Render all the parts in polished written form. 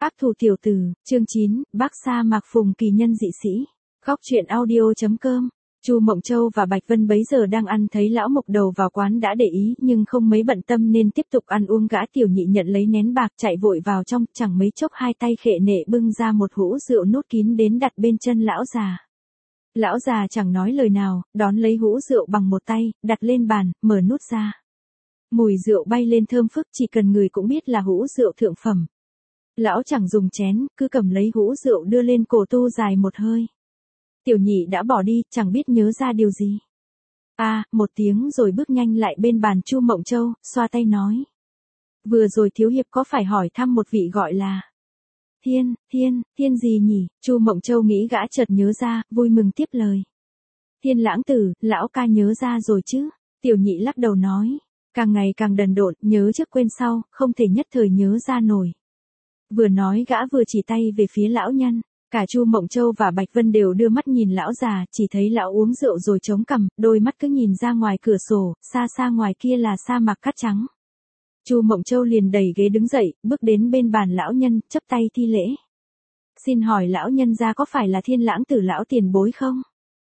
Ác thủ tiểu tử, chương 9, Bắc Sa Mạc Phùng kỳ nhân dị sĩ. Góc truyện audio.com. Chu Mộng Châu và Bạch Vân bấy giờ đang ăn, thấy lão Mộc Đầu vào quán đã để ý nhưng không mấy bận tâm nên tiếp tục ăn uống. Gã tiểu nhị nhận lấy nén bạc chạy vội vào trong, chẳng mấy chốc hai tay khệ nệ bưng ra một hũ rượu nút kín đến đặt bên chân lão già. Lão già chẳng nói lời nào, đón lấy hũ rượu bằng một tay, đặt lên bàn, mở nút ra. Mùi rượu bay lên thơm phức, chỉ cần người cũng biết là hũ rượu thượng phẩm. Lão chẳng dùng chén, cứ cầm lấy hũ rượu đưa lên cổ tu dài một hơi. Tiểu nhị đã bỏ đi, chẳng biết nhớ ra điều gì. Một tiếng rồi bước nhanh lại bên bàn Chu Mộng Châu, xoa tay nói. Vừa rồi thiếu hiệp có phải hỏi thăm một vị gọi là Thiên gì nhỉ? Chu Mộng Châu nghĩ gã chợt nhớ ra, vui mừng tiếp lời. Thiên Lãng Tử, lão ca nhớ ra rồi chứ? Tiểu nhị lắc đầu nói. Càng ngày càng đần độn, nhớ trước quên sau, không thể nhất thời nhớ ra nổi. Vừa nói gã vừa chỉ tay về phía lão nhân. Cả Chu Mộng Châu và Bạch Vân đều đưa mắt nhìn lão già, chỉ thấy lão uống rượu rồi chống cằm, đôi mắt cứ nhìn ra ngoài cửa sổ, xa xa ngoài kia là sa mạc cát trắng. Chu Mộng Châu liền đẩy ghế đứng dậy, bước đến bên bàn lão nhân, chắp tay thi lễ. Xin hỏi lão nhân gia có phải là Thiên Lãng Tử lão tiền bối không?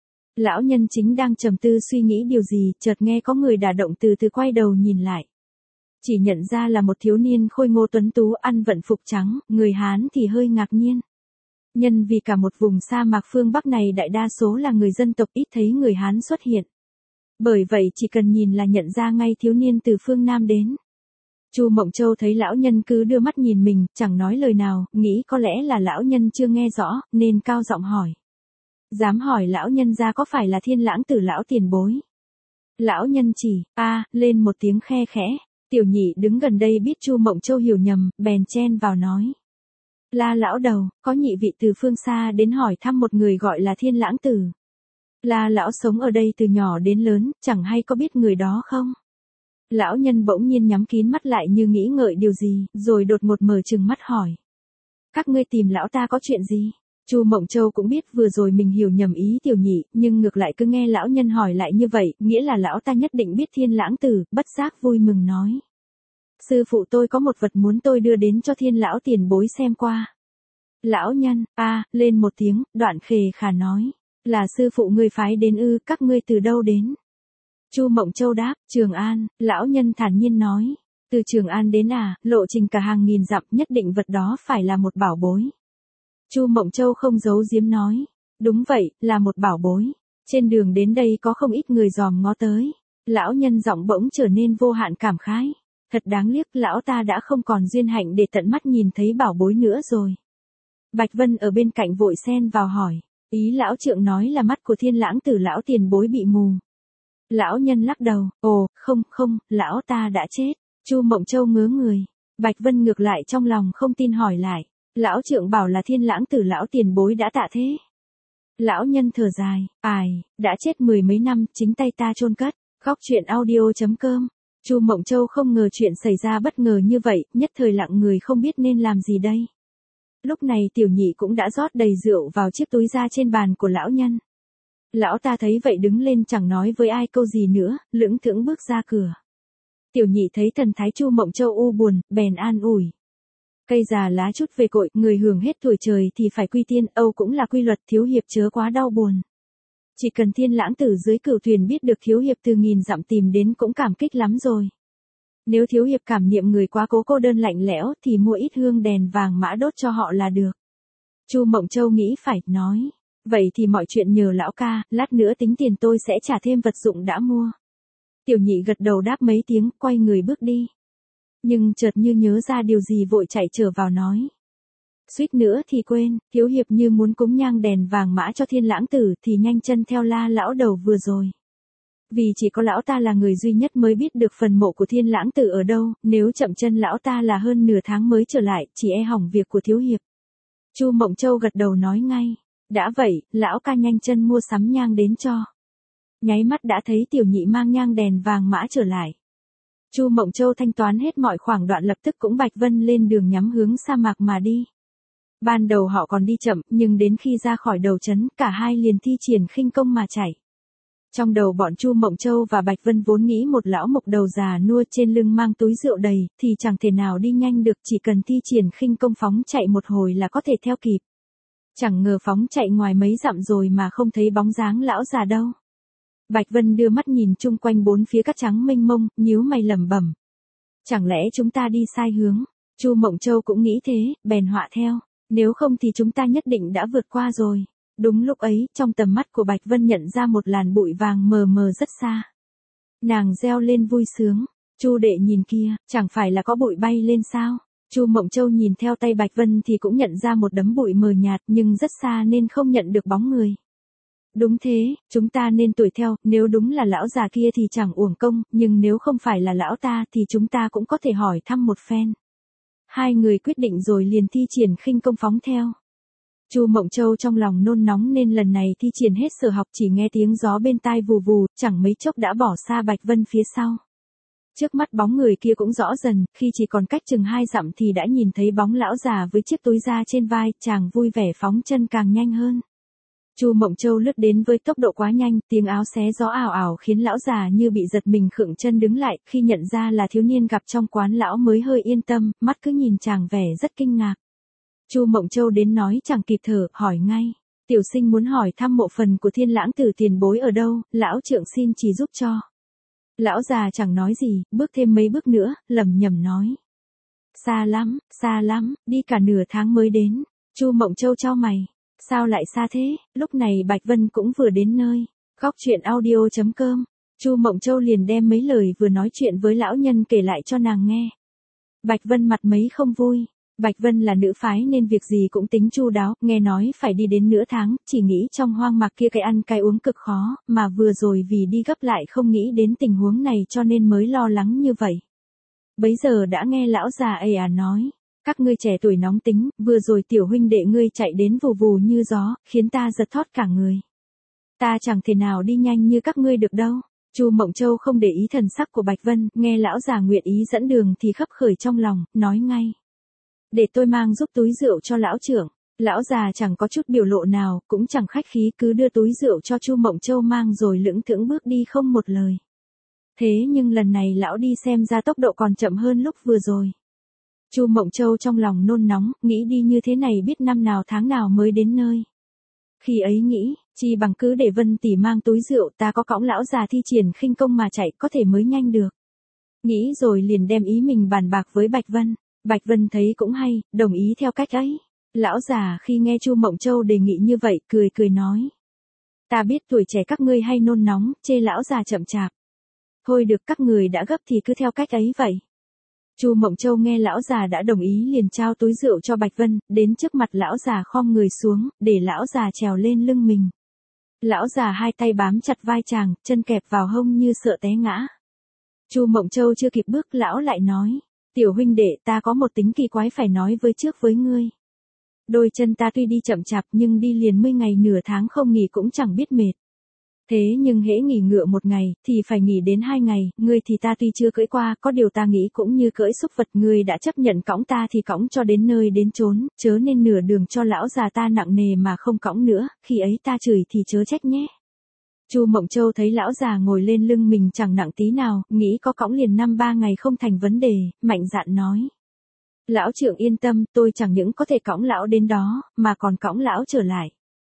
Lão nhân chính đang trầm tư suy nghĩ điều gì, chợt nghe có người đả động từ từ quay đầu nhìn lại. Chỉ nhận ra là một thiếu niên khôi ngô tuấn tú ăn vận phục trắng, người Hán thì hơi ngạc nhiên. Nhân vì cả một vùng sa mạc phương Bắc này đại đa số là người dân tộc, ít thấy người Hán xuất hiện. Bởi vậy chỉ cần nhìn là nhận ra ngay thiếu niên từ phương Nam đến. Chu Mộng Châu thấy lão nhân cứ đưa mắt nhìn mình, chẳng nói lời nào, nghĩ có lẽ là lão nhân chưa nghe rõ, nên cao giọng hỏi. Dám hỏi lão nhân gia có phải là Thiên Lãng Tử lão tiền bối? Lão nhân chỉ, lên một tiếng khe khẽ. Tiểu nhị đứng gần đây biết Chu Mộng Châu hiểu nhầm, bèn chen vào nói. La lão đầu, có nhị vị từ phương xa đến hỏi thăm một người gọi là Thiên Lãng Tử. La lão sống ở đây từ nhỏ đến lớn, chẳng hay có biết người đó không? Lão nhân bỗng nhiên nhắm kín mắt lại như nghĩ ngợi điều gì, rồi đột ngột mở trừng mắt hỏi. Các ngươi tìm lão ta có chuyện gì? Chu Mộng Châu cũng biết vừa rồi mình hiểu nhầm ý tiểu nhị, nhưng ngược lại cứ nghe lão nhân hỏi lại như vậy, nghĩa là lão ta nhất định biết Thiên Lãng Tử, bất giác vui mừng nói. Sư phụ tôi có một vật muốn tôi đưa đến cho Thiên lão tiền bối xem qua. Lão nhân, lên một tiếng, đoạn khề khà nói. Là sư phụ ngươi phái đến ư, các ngươi từ đâu đến? Chu Mộng Châu đáp, Trường An. Lão nhân thản nhiên nói. Từ Trường An đến lộ trình cả hàng nghìn dặm, nhất định vật đó phải là một bảo bối. Chu Mộng Châu không giấu giếm nói. Đúng vậy, là một bảo bối. Trên đường đến đây có không ít người dòm ngó tới. Lão nhân giọng bỗng trở nên vô hạn cảm khái. Thật đáng tiếc, lão ta đã không còn duyên hạnh để tận mắt nhìn thấy bảo bối nữa rồi. Bạch Vân ở bên cạnh vội xen vào hỏi. Ý lão trượng nói là mắt của Thiên Lãng Tử lão tiền bối bị mù. Lão nhân lắc đầu. Không, lão ta đã chết. Chu Mộng Châu ngớ người. Bạch Vân ngược lại trong lòng không tin hỏi lại. Lão trượng bảo là Thiên Lãng Tử lão tiền bối đã tạ thế. Lão nhân thở dài. Đã chết mười mấy năm, chính tay ta chôn cất. Góc truyện audio.com. Chu Mộng Châu không ngờ chuyện xảy ra bất ngờ như vậy, nhất thời lặng người không biết nên làm gì đây. Lúc này tiểu nhị cũng đã rót đầy rượu vào chiếc túi ra trên bàn của lão nhân. Lão ta thấy vậy đứng lên chẳng nói với ai câu gì nữa, lững thững bước ra cửa. Tiểu nhị thấy thần thái Chu Mộng Châu u buồn, bèn an ủi. Cây già lá chút về cội, người hưởng hết tuổi trời thì phải quy tiên, âu cũng là quy luật, thiếu hiệp chớ quá đau buồn. Chỉ cần Thiên Lãng Tử dưới cửu thuyền biết được thiếu hiệp từ nghìn dặm tìm đến cũng cảm kích lắm rồi. Nếu thiếu hiệp cảm niệm người quá cố cô đơn lạnh lẽo thì mua ít hương đèn vàng mã đốt cho họ là được. Chu Mộng Châu nghĩ phải, nói. Vậy thì mọi chuyện nhờ lão ca, lát nữa tính tiền tôi sẽ trả thêm vật dụng đã mua. Tiểu nhị gật đầu đáp mấy tiếng, quay người bước đi. Nhưng chợt như nhớ ra điều gì vội chạy trở vào nói. Suýt nữa thì quên, thiếu hiệp như muốn cúng nhang đèn vàng mã cho Thiên Lãng Tử thì nhanh chân theo La lão đầu vừa rồi. Vì chỉ có lão ta là người duy nhất mới biết được phần mộ của Thiên Lãng Tử ở đâu, nếu chậm chân lão ta là hơn nửa tháng mới trở lại, chỉ e hỏng việc của thiếu hiệp. Chu Mộng Châu gật đầu nói ngay. Đã vậy, lão ca nhanh chân mua sắm nhang đến cho. Nháy mắt đã thấy tiểu nhị mang nhang đèn vàng mã trở lại. Chu Mộng Châu thanh toán hết mọi khoảng đoạn, lập tức cũng Bạch Vân lên đường nhắm hướng sa mạc mà đi. Ban đầu họ còn đi chậm, nhưng đến khi ra khỏi đầu trấn, cả hai liền thi triển khinh công mà chạy. Trong đầu bọn Chu Mộng Châu và Bạch Vân vốn nghĩ một lão mộc đầu già nua trên lưng mang túi rượu đầy, thì chẳng thể nào đi nhanh được, chỉ cần thi triển khinh công phóng chạy một hồi là có thể theo kịp. Chẳng ngờ phóng chạy ngoài mấy dặm rồi mà không thấy bóng dáng lão già đâu. Bạch Vân đưa mắt nhìn chung quanh bốn phía cát trắng mênh mông, nhíu mày lẩm bẩm. Chẳng lẽ chúng ta đi sai hướng? Chu Mộng Châu cũng nghĩ thế, bèn họa theo. Nếu không thì chúng ta nhất định đã vượt qua rồi. Đúng lúc ấy, trong tầm mắt của Bạch Vân nhận ra một làn bụi vàng mờ mờ rất xa. Nàng reo lên vui sướng. Chu đệ nhìn kia, chẳng phải là có bụi bay lên sao? Chu Mộng Châu nhìn theo tay Bạch Vân thì cũng nhận ra một đống bụi mờ nhạt nhưng rất xa nên không nhận được bóng người. Đúng thế, chúng ta nên đuổi theo, nếu đúng là lão già kia thì chẳng uổng công, nhưng nếu không phải là lão ta thì chúng ta cũng có thể hỏi thăm một phen. Hai người quyết định rồi liền thi triển khinh công phóng theo. Chu Mộng Châu trong lòng nôn nóng nên lần này thi triển hết sở học, chỉ nghe tiếng gió bên tai vù vù, chẳng mấy chốc đã bỏ xa Bạch Vân phía sau. Trước mắt bóng người kia cũng rõ dần, khi chỉ còn cách chừng 2 dặm thì đã nhìn thấy bóng lão già với chiếc túi da trên vai, chàng vui vẻ phóng chân càng nhanh hơn. Chu Mộng Châu lướt đến với tốc độ quá nhanh, tiếng áo xé gió ảo ảo khiến lão già như bị giật mình khựng chân đứng lại, khi nhận ra là thiếu niên gặp trong quán lão mới hơi yên tâm, mắt cứ nhìn chàng vẻ rất kinh ngạc. Chu Mộng Châu đến nói chẳng kịp thở, hỏi ngay. Tiểu sinh muốn hỏi thăm mộ phần của Thiên Lãng Tử tiền bối ở đâu, lão trượng xin chỉ giúp cho. Lão già chẳng nói gì, bước thêm mấy bước nữa, lẩm nhẩm nói. Xa lắm, đi cả nửa tháng mới đến. Chu Mộng Châu chau mày. Sao lại xa thế? Lúc này Bạch Vân cũng vừa đến nơi. Góc truyện audio.com. Chu Mộng Châu liền đem mấy lời vừa nói chuyện với lão nhân kể lại cho nàng nghe. Bạch Vân mặt mấy không vui. Bạch Vân là nữ phái nên việc gì cũng tính chu đáo, nghe nói phải đi đến nửa tháng, chỉ nghĩ trong hoang mạc kia cái ăn cái uống cực khó, mà vừa rồi vì đi gấp lại không nghĩ đến tình huống này cho nên mới lo lắng như vậy. Bấy giờ đã nghe lão già nói. Các ngươi trẻ tuổi nóng tính, vừa rồi tiểu huynh đệ ngươi chạy đến vù vù như gió, khiến ta giật thót cả người. Ta chẳng thể nào đi nhanh như các ngươi được đâu. Chu Mộng Châu không để ý thần sắc của Bạch Vân, nghe lão già nguyện ý dẫn đường thì khấp khởi trong lòng, nói ngay. Để tôi mang giúp túi rượu cho lão trưởng. Lão già chẳng có chút biểu lộ nào, cũng chẳng khách khí, cứ đưa túi rượu cho Chu Mộng Châu mang rồi lững thững bước đi không một lời. Thế nhưng lần này lão đi xem ra tốc độ còn chậm hơn lúc vừa rồi. Chu Mộng Châu trong lòng nôn nóng, nghĩ đi như thế này biết năm nào tháng nào mới đến nơi. Khi ấy nghĩ, chi bằng cứ để Vân tỷ mang túi rượu, ta có cõng lão già thi triển khinh công mà chạy có thể mới nhanh được. Nghĩ rồi liền đem ý mình bàn bạc với Bạch Vân. Bạch Vân thấy cũng hay, đồng ý theo cách ấy. Lão già khi nghe Chu Mộng Châu đề nghị như vậy, cười nói. Ta biết tuổi trẻ các ngươi hay nôn nóng, chê lão già chậm chạp. Thôi được, các người đã gấp thì cứ theo cách ấy vậy. Chu Mộng Châu nghe lão già đã đồng ý liền trao túi rượu cho Bạch Vân, đến trước mặt lão già khom người xuống, để lão già trèo lên lưng mình. Lão già hai tay bám chặt vai chàng, chân kẹp vào hông như sợ té ngã. Chu Mộng Châu chưa kịp bước, lão lại nói. Tiểu huynh đệ, ta có một tính kỳ quái phải nói trước với ngươi. Đôi chân ta tuy đi chậm chạp nhưng đi liền 10 ngày nửa tháng không nghỉ cũng chẳng biết mệt. Thế nhưng hễ nghỉ ngựa 1 ngày, thì phải nghỉ đến 2 ngày, ngươi thì ta tuy chưa cưỡi qua, có điều ta nghĩ cũng như cưỡi súc vật, ngươi đã chấp nhận cõng ta thì cõng cho đến nơi đến chốn, chớ nên nửa đường cho lão già ta nặng nề mà không cõng nữa, khi ấy ta chửi thì chớ trách nhé. Chu Mộng Châu thấy lão già ngồi lên lưng mình chẳng nặng tí nào, nghĩ có cõng liền 5-3 ngày không thành vấn đề, mạnh dạn nói. Lão trưởng yên tâm, tôi chẳng những có thể cõng lão đến đó, mà còn cõng lão trở lại.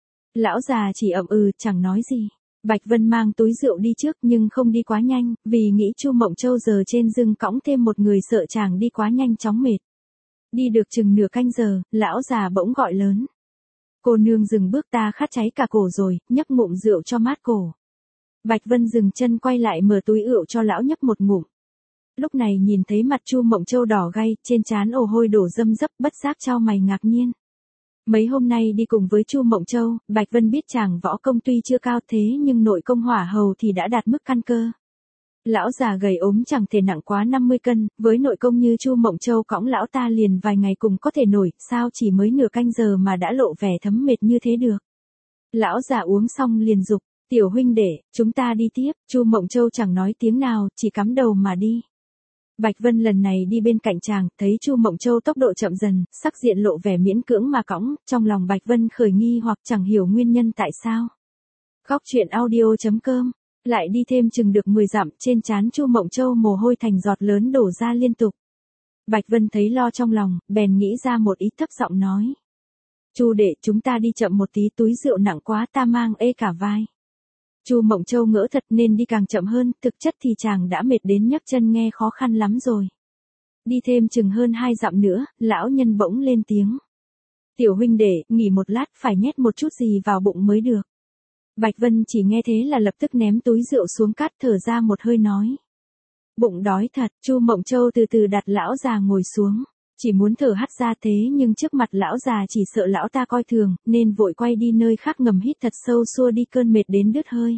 Lão già chỉ ậm chẳng nói gì. Bạch Vân mang túi rượu đi trước nhưng không đi quá nhanh, vì nghĩ Chu Mộng Châu giờ trên lưng cõng thêm một người sợ chàng đi quá nhanh chóng mệt. Đi được chừng nửa canh giờ, lão già bỗng gọi lớn. Cô nương dừng bước, ta khát cháy cả cổ rồi, nhấp ngụm rượu cho mát cổ. Bạch Vân dừng chân quay lại mở túi rượu cho lão nhấp một ngụm. Lúc này nhìn thấy mặt Chu Mộng Châu đỏ gay, trên trán ồ hôi đổ râm rấp, bất giác chau mày ngạc nhiên. Mấy hôm nay đi cùng với Chu Mộng Châu, Bạch Vân biết chàng võ công tuy chưa cao thế nhưng nội công hỏa hầu thì đã đạt mức căn cơ. Lão già gầy ốm chẳng thể nặng quá 50 cân, với nội công như Chu Mộng Châu cõng lão ta liền vài ngày cùng có thể nổi, sao chỉ mới nửa canh giờ mà đã lộ vẻ thấm mệt như thế được. Lão già uống xong liền dục, tiểu huynh đệ, chúng ta đi tiếp. Chu Mộng Châu chẳng nói tiếng nào, chỉ cắm đầu mà đi. Bạch Vân lần này đi bên cạnh chàng, thấy Chu Mộng Châu tốc độ chậm dần, sắc diện lộ vẻ miễn cưỡng mà cõng, trong lòng Bạch Vân khởi nghi hoặc chẳng hiểu nguyên nhân tại sao. Góc truyện audio.com Lại đi thêm chừng được 10 dặm, trên trán Chu Mộng Châu mồ hôi thành giọt lớn đổ ra liên tục. Bạch Vân thấy lo trong lòng, bèn nghĩ ra một ý, thấp giọng nói. Chu đệ, chúng ta đi chậm một tí, túi rượu nặng quá, ta mang ê cả vai. Chu Mộng Châu ngỡ thật nên đi càng chậm hơn, thực chất thì chàng đã mệt đến nhấc chân nghe khó khăn lắm rồi. Đi thêm chừng hơn 2 dặm nữa, lão nhân bỗng lên tiếng. Tiểu huynh đệ, nghỉ một lát, phải nhét một chút gì vào bụng mới được. Bạch Vân chỉ nghe thế là lập tức ném túi rượu xuống cát, thở ra một hơi nói. Bụng đói thật. Chu Mộng Châu từ từ đặt lão già ngồi xuống, chỉ muốn thở hắt ra thế nhưng trước mặt lão già chỉ sợ lão ta coi thường, nên vội quay đi nơi khác ngầm hít thật sâu xua đi cơn mệt đến đứt hơi.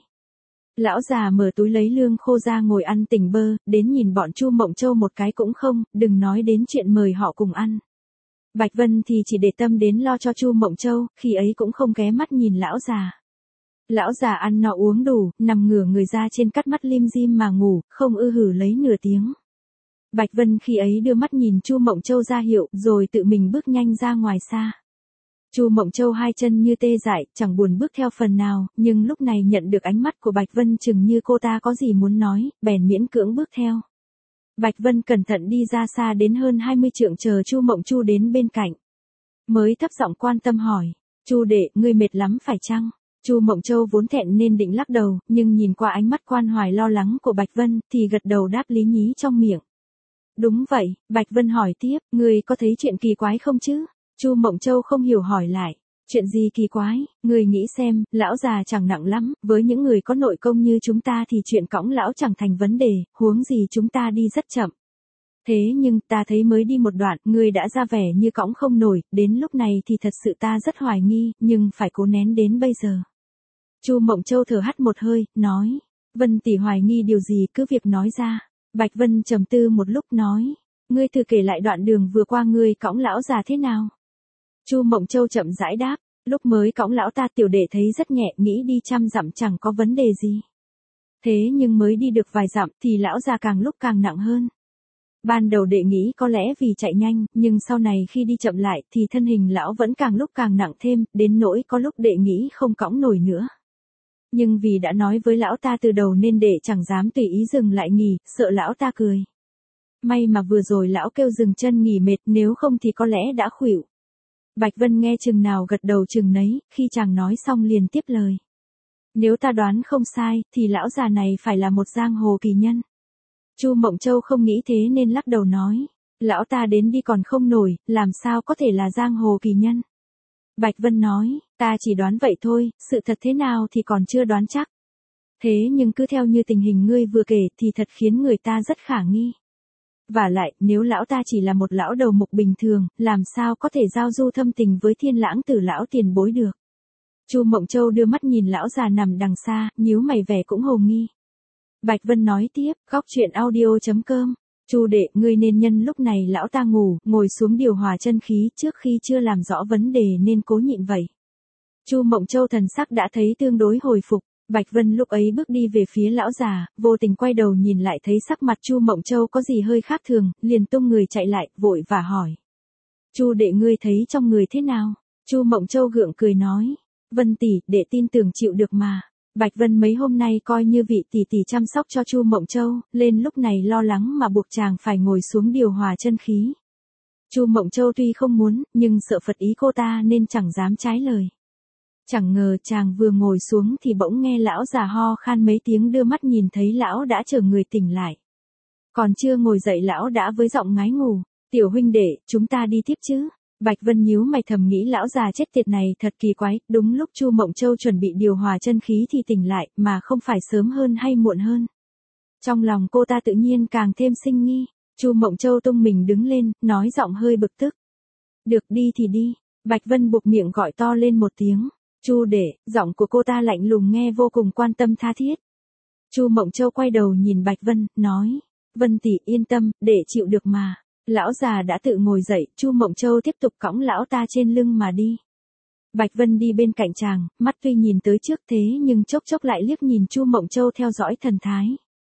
Lão già mở túi lấy lương khô ra ngồi ăn tỉnh bơ, đến nhìn bọn Chu Mộng Châu một cái cũng không, đừng nói đến chuyện mời họ cùng ăn. Bạch Vân thì chỉ để tâm đến lo cho Chu Mộng Châu, khi ấy cũng không ghé mắt nhìn lão già. Lão già ăn no uống đủ, nằm ngửa người ra trên cát mắt lim dim mà ngủ, không ư hử lấy nửa tiếng. Bạch Vân khi ấy đưa mắt nhìn Chu Mộng Châu ra hiệu, rồi tự mình bước nhanh ra ngoài xa. Chu Mộng Châu hai chân như tê dại, chẳng buồn bước theo phần nào, nhưng lúc này nhận được ánh mắt của Bạch Vân chừng như cô ta có gì muốn nói, bèn miễn cưỡng bước theo. Bạch Vân cẩn thận đi ra xa đến hơn 20 trượng chờ Chu Mộng Chu đến bên cạnh. Mới thấp giọng quan tâm hỏi, Chu đệ, ngươi mệt lắm phải chăng? Chu Mộng Châu vốn thẹn nên định lắc đầu, nhưng nhìn qua ánh mắt quan hoài lo lắng của Bạch Vân, thì gật đầu đáp lý nhí trong miệng. Đúng vậy. Bạch Vân hỏi tiếp, ngươi có thấy chuyện kỳ quái không chứ? Chu Mộng Châu không hiểu hỏi lại. Chuyện gì kỳ quái? Ngươi nghĩ xem, lão già chẳng nặng lắm, với những người có nội công như chúng ta thì chuyện cõng lão chẳng thành vấn đề, huống gì chúng ta đi rất chậm. Thế nhưng ta thấy mới đi một đoạn, ngươi đã ra vẻ như cõng không nổi, đến lúc này thì thật sự ta rất hoài nghi, nhưng phải cố nén đến bây giờ. Chu Mộng Châu thở hắt một hơi, nói, Vân tỷ hoài nghi điều gì cứ việc nói ra. Bạch Vân trầm tư một lúc nói, ngươi thử kể lại đoạn đường vừa qua ngươi cõng lão già thế nào. Chu Mộng Châu chậm rãi đáp, lúc mới cõng lão ta tiểu đệ thấy rất nhẹ, nghĩ đi 100 dặm chẳng có vấn đề gì. Thế nhưng mới đi được vài dặm thì lão già càng lúc càng nặng hơn. Ban đầu đệ nghĩ có lẽ vì chạy nhanh, nhưng sau này khi đi chậm lại thì thân hình lão vẫn càng lúc càng nặng thêm, đến nỗi có lúc đệ nghĩ không cõng nổi nữa. Nhưng vì đã nói với lão ta từ đầu nên đệ chẳng dám tùy ý dừng lại nghỉ, sợ lão ta cười. May mà vừa rồi lão kêu dừng chân nghỉ mệt, nếu không thì có lẽ đã khuỵu. Bạch Vân nghe chừng nào gật đầu chừng nấy, khi chàng nói xong liền tiếp lời. Nếu ta đoán không sai, thì lão già này phải là một giang hồ kỳ nhân. Chu Mộng Châu không nghĩ thế nên lắc đầu nói, lão ta đến đi còn không nổi, làm sao có thể là giang hồ kỳ nhân. Bạch Vân nói, ta chỉ đoán vậy thôi, sự thật thế nào thì còn chưa đoán chắc. Thế nhưng cứ theo như tình hình ngươi vừa kể thì thật khiến người ta rất khả nghi. Và lại, nếu lão ta chỉ là một lão đầu mục bình thường, làm sao có thể giao du thâm tình với Thiên Lãng Tử lão tiền bối được. Chu Mộng Châu đưa mắt nhìn lão già nằm đằng xa, nhíu mày vẻ cũng hồ nghi. Bạch Vân nói tiếp, góc truyện audio.com. Chu đệ, ngươi nên nhân lúc này lão ta ngủ, ngồi xuống điều hòa chân khí trước khi chưa làm rõ vấn đề nên cố nhịn vậy. Chu Mộng Châu thần sắc đã thấy tương đối hồi phục. Bạch Vân lúc ấy bước đi về phía lão già, vô tình quay đầu nhìn lại thấy sắc mặt Chu Mộng Châu có gì hơi khác thường, liền tung người chạy lại, vội và hỏi. Chu đệ, ngươi thấy trong người thế nào? Chu Mộng Châu gượng cười nói. Vân tỷ, đệ tin tưởng chịu được mà. Bạch Vân mấy hôm nay coi như vị tỷ tỷ chăm sóc cho Chu Mộng Châu, lên lúc này lo lắng mà buộc chàng phải ngồi xuống điều hòa chân khí. Chu Mộng Châu tuy không muốn, nhưng sợ phật ý cô ta nên chẳng dám trái lời. Chẳng ngờ chàng vừa ngồi xuống thì bỗng nghe lão già ho khan mấy tiếng, đưa mắt nhìn thấy lão đã chờ người tỉnh lại. Còn chưa ngồi dậy lão đã với giọng ngái ngủ, tiểu huynh đệ, chúng ta đi tiếp chứ. Bạch Vân nhíu mày thầm nghĩ lão già chết tiệt này thật kỳ quái, đúng lúc Chu Mộng Châu chuẩn bị điều hòa chân khí thì tỉnh lại, mà không phải sớm hơn hay muộn hơn. Trong lòng cô ta tự nhiên càng thêm sinh nghi. Chu Mộng Châu tung mình đứng lên, nói giọng hơi bực tức. Được, đi thì đi. Bạch Vân buộc miệng gọi to lên một tiếng. Chu đệ, giọng của cô ta lạnh lùng nghe vô cùng quan tâm tha thiết. Chu Mộng Châu quay đầu nhìn Bạch Vân, nói, Vân tỷ yên tâm, đệ chịu được mà. Lão già đã tự ngồi dậy, Chu Mộng Châu tiếp tục cõng lão ta trên lưng mà đi. Bạch Vân đi bên cạnh chàng, mắt tuy nhìn tới trước thế nhưng chốc chốc lại liếc nhìn Chu Mộng Châu theo dõi thần thái.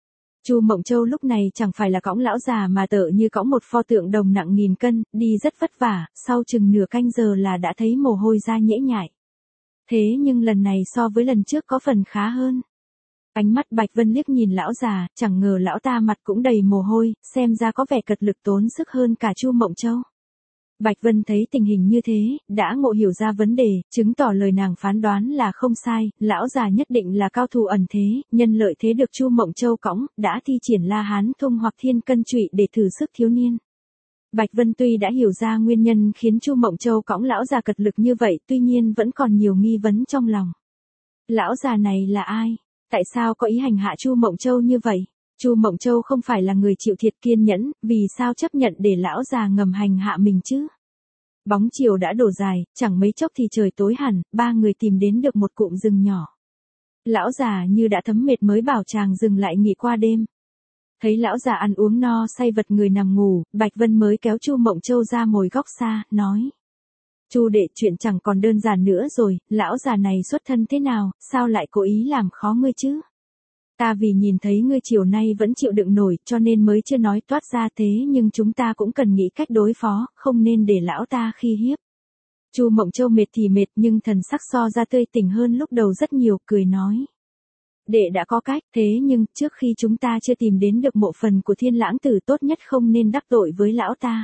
Chu Mộng Châu lúc này chẳng phải là cõng lão già mà tựa như cõng một pho tượng đồng nặng 1000 cân, đi rất vất vả, sau chừng nửa canh giờ là đã thấy mồ hôi ra nhễ nhại. Thế nhưng lần này so với lần trước có phần khá hơn. Ánh mắt Bạch Vân liếc nhìn lão già, chẳng ngờ lão ta mặt cũng đầy mồ hôi, xem ra có vẻ cật lực tốn sức hơn cả Chu Mộng Châu. Bạch Vân thấy tình hình như thế, đã ngộ hiểu ra vấn đề, chứng tỏ lời nàng phán đoán là không sai, lão già nhất định là cao thủ ẩn thế, nhân lợi thế được Chu Mộng Châu cõng, đã thi triển La Hán Thông hoặc Thiên Cân Trụy để thử sức thiếu niên. Bạch Vân tuy đã hiểu ra nguyên nhân khiến Chu Mộng Châu cõng lão già cật lực như vậy, tuy nhiên vẫn còn nhiều nghi vấn trong lòng. Lão già này là ai? Tại sao có ý hành hạ Chu Mộng Châu như vậy? Chu Mộng Châu không phải là người chịu thiệt kiên nhẫn, vì sao chấp nhận để lão già ngầm hành hạ mình chứ? Bóng chiều đã đổ dài, chẳng mấy chốc thì trời tối hẳn, ba người tìm đến được một cụm rừng nhỏ. Lão già như đã thấm mệt mới bảo chàng dừng lại nghỉ qua đêm. Thấy lão già ăn uống no say vật người nằm ngủ, Bạch Vân mới kéo Chu Mộng Châu ra ngồi góc xa, nói. Chu đệ, chuyện chẳng còn đơn giản nữa rồi, lão già này xuất thân thế nào, sao lại cố ý làm khó ngươi chứ? Ta vì nhìn thấy ngươi chiều nay vẫn chịu đựng nổi, cho nên mới chưa nói toát ra thế, nhưng chúng ta cũng cần nghĩ cách đối phó, không nên để lão ta khi hiếp. Chu Mộng Châu mệt thì mệt, nhưng thần sắc so ra tươi tỉnh hơn lúc đầu rất nhiều, cười nói. Đệ đã có cách, thế nhưng trước khi chúng ta chưa tìm đến được mộ phần của Thiên Lãng Tử, tốt nhất không nên đắc tội với lão ta.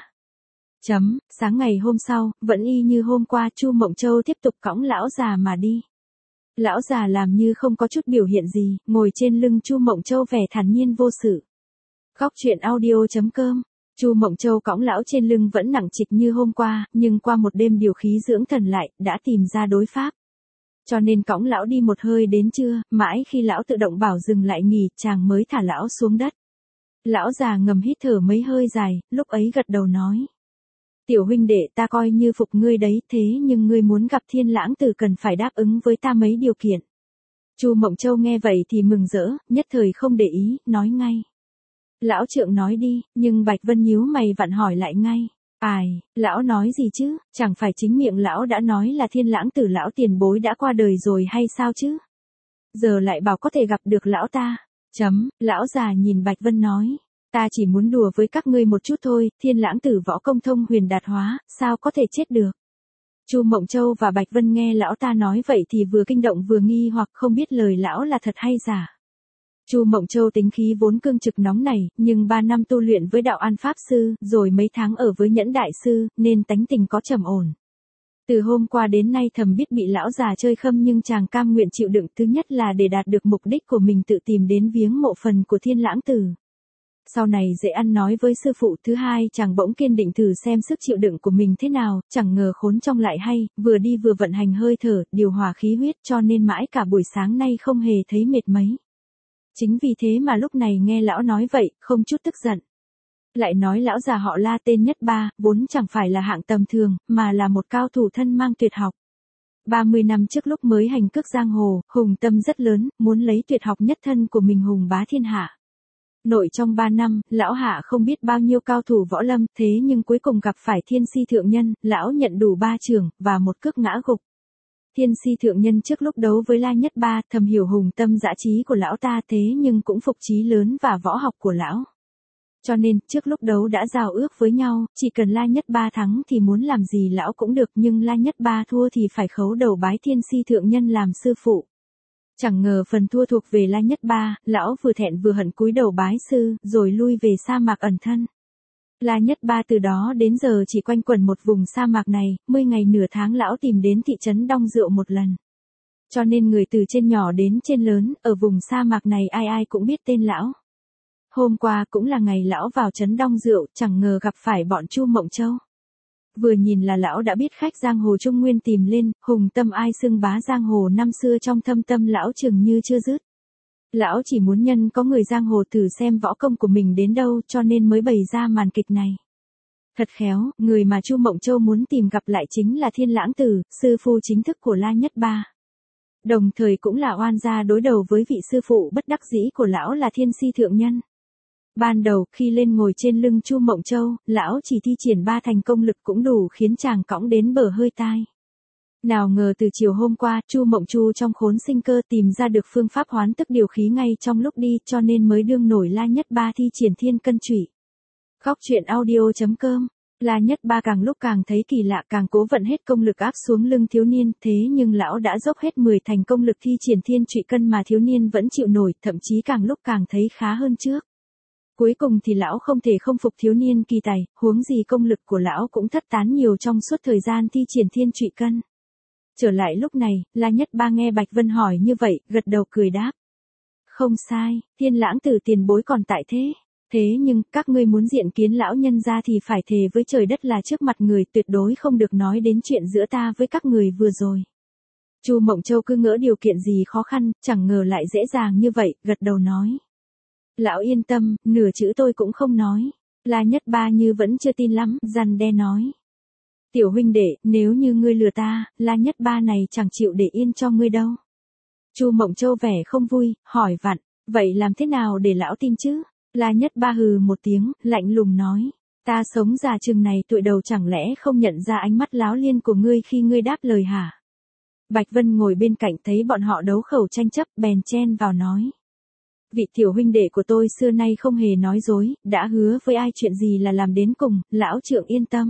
Sáng ngày hôm sau, vẫn y như hôm qua, Chu Mộng Châu tiếp tục cõng lão già mà đi. Lão già làm như không có chút biểu hiện gì, ngồi trên lưng Chu Mộng Châu vẻ thản nhiên vô sự. Góc truyện audio.com. Chu Mộng Châu cõng lão trên lưng vẫn nặng trịch như hôm qua, nhưng qua một đêm điều khí dưỡng thần lại, đã tìm ra đối pháp. Cho nên cõng lão đi một hơi đến trưa, mãi khi lão tự động bảo dừng lại nghỉ, chàng mới thả lão xuống đất. Lão già ngầm hít thở mấy hơi dài, lúc ấy gật đầu nói. Tiểu huynh đệ, ta coi như phục ngươi đấy, thế nhưng ngươi muốn gặp Thiên Lãng Tử cần phải đáp ứng với ta mấy điều kiện. Chu Mộng Châu nghe vậy thì mừng rỡ, nhất thời không để ý, nói ngay. Lão trượng nói đi, nhưng Bạch Vân nhíu mày vặn hỏi lại ngay. Lão nói gì chứ, chẳng phải chính miệng lão đã nói là Thiên Lãng Tử lão tiền bối đã qua đời rồi hay sao chứ? Giờ lại bảo có thể gặp được lão ta. Lão già nhìn Bạch Vân nói. Ta chỉ muốn đùa với các ngươi một chút thôi, Thiên Lãng Tử võ công thông huyền đạt hóa, sao có thể chết được? Chu Mộng Châu và Bạch Vân nghe lão ta nói vậy thì vừa kinh động vừa nghi hoặc không biết lời lão là thật hay giả. Chu Mộng Châu tính khí vốn cương trực nóng nảy, nhưng 3 năm tu luyện với đạo An Pháp Sư, rồi mấy tháng ở với Nhẫn Đại Sư, nên tánh tình có trầm ổn. Từ hôm qua đến nay thầm biết bị lão già chơi khâm nhưng chàng cam nguyện chịu đựng, thứ nhất là để đạt được mục đích của mình, tự tìm đến viếng mộ phần của Thiên Lãng Tử. Sau này dễ ăn nói với sư phụ, thứ hai chàng bỗng kiên định thử xem sức chịu đựng của mình thế nào, chẳng ngờ khốn trong lại hay, vừa đi vừa vận hành hơi thở, điều hòa khí huyết, cho nên mãi cả buổi sáng nay không hề thấy mệt mấy. Chính vì thế mà lúc này nghe lão nói vậy, không chút tức giận. Lại nói lão già họ La tên Nhất Ba, vốn chẳng phải là hạng tầm thường, mà là một cao thủ thân mang tuyệt học. 30 năm trước lúc mới hành cước giang hồ, hùng tâm rất lớn, muốn lấy tuyệt học nhất thân của mình hùng bá thiên hạ. Nội trong 3 năm, lão hạ không biết bao nhiêu cao thủ võ lâm, thế nhưng cuối cùng gặp phải Thiên Si Thượng Nhân, lão nhận đủ 3 chưởng, và một cước ngã gục. Thiên Si Thượng Nhân trước lúc đấu với La Nhất Ba, thầm hiểu hùng tâm dã trí của lão ta, thế nhưng cũng phục trí lớn và võ học của lão. Cho nên, trước lúc đấu đã giao ước với nhau, chỉ cần La Nhất Ba thắng thì muốn làm gì lão cũng được, nhưng La Nhất Ba thua thì phải khấu đầu bái Thiên Si Thượng Nhân làm sư phụ. Chẳng ngờ phần thua thuộc về La Nhất Ba, lão vừa thẹn vừa hận cúi đầu bái sư, rồi lui về sa mạc ẩn thân. La Nhất Ba từ đó đến giờ chỉ quanh quẩn một vùng sa mạc này, 10 ngày nửa tháng lão tìm đến thị trấn Đong Rượu một lần. Cho nên người từ trên nhỏ đến trên lớn, ở vùng sa mạc này ai ai cũng biết tên lão. Hôm qua cũng là ngày lão vào trấn Đong Rượu, chẳng ngờ gặp phải bọn Chu Mộng Châu. Vừa nhìn là lão đã biết khách giang hồ Trung Nguyên tìm lên, hùng tâm ai xưng bá giang hồ năm xưa trong thâm tâm lão chừng như chưa dứt. Lão chỉ muốn nhân có người giang hồ thử xem võ công của mình đến đâu, cho nên mới bày ra màn kịch này. Thật khéo, người mà Chu Mộng Châu muốn tìm gặp lại chính là Thiên Lãng Tử, sư phụ chính thức của La Nhất Ba. Đồng thời cũng là oan gia đối đầu với vị sư phụ bất đắc dĩ của lão là Thiên Si Thượng Nhân. Ban đầu, khi lên ngồi trên lưng Chu Mộng Châu, lão chỉ thi triển 3 thành công lực cũng đủ khiến chàng cõng đến bờ hơi tai. Nào ngờ từ chiều hôm qua, Chu Mộng Chu trong khốn sinh cơ tìm ra được phương pháp hoán tức điều khí ngay trong lúc đi, cho nên mới đương nổi La Nhất Ba thi triển Thiên Cân Trụy. Góc truyện audio.com La Nhất Ba càng lúc càng thấy kỳ lạ, càng cố vận hết công lực áp xuống lưng thiếu niên, thế nhưng lão đã dốc hết 10 thành công lực thi triển thiên trụy cân mà thiếu niên vẫn chịu nổi, thậm chí càng lúc càng thấy khá hơn trước. Cuối cùng thì lão không thể không phục thiếu niên kỳ tài, huống gì công lực của lão cũng thất tán nhiều trong suốt thời gian thi triển thiên trụy cân. Trở lại lúc này, La Nhất Ba nghe Bạch Vân hỏi như vậy, gật đầu cười đáp. Không sai, Thiên Lãng Tử tiền bối còn tại thế. Thế nhưng, các ngươi muốn diện kiến lão nhân gia thì phải thề với trời đất là trước mặt người, tuyệt đối không được nói đến chuyện giữa ta với các người vừa rồi. Chu Mộng Châu cứ ngỡ điều kiện gì khó khăn, chẳng ngờ lại dễ dàng như vậy, gật đầu nói. Lão yên tâm, nửa chữ tôi cũng không nói. La Nhất Ba như vẫn chưa tin lắm, răn đe nói. Tiểu huynh đệ, nếu như ngươi lừa ta, La Nhất Ba này chẳng chịu để yên cho ngươi đâu. Chu Mộng Châu vẻ không vui, hỏi vặn, vậy làm thế nào để lão tin chứ? La Nhất Ba hừ một tiếng, lạnh lùng nói. Ta sống già chừng này tuổi đầu chẳng lẽ không nhận ra ánh mắt láo liên của ngươi khi ngươi đáp lời hả? Bạch Vân ngồi bên cạnh thấy bọn họ đấu khẩu tranh chấp, bèn chen vào nói. Vị tiểu huynh đệ của tôi xưa nay không hề nói dối, đã hứa với ai chuyện gì là làm đến cùng, lão trượng yên tâm.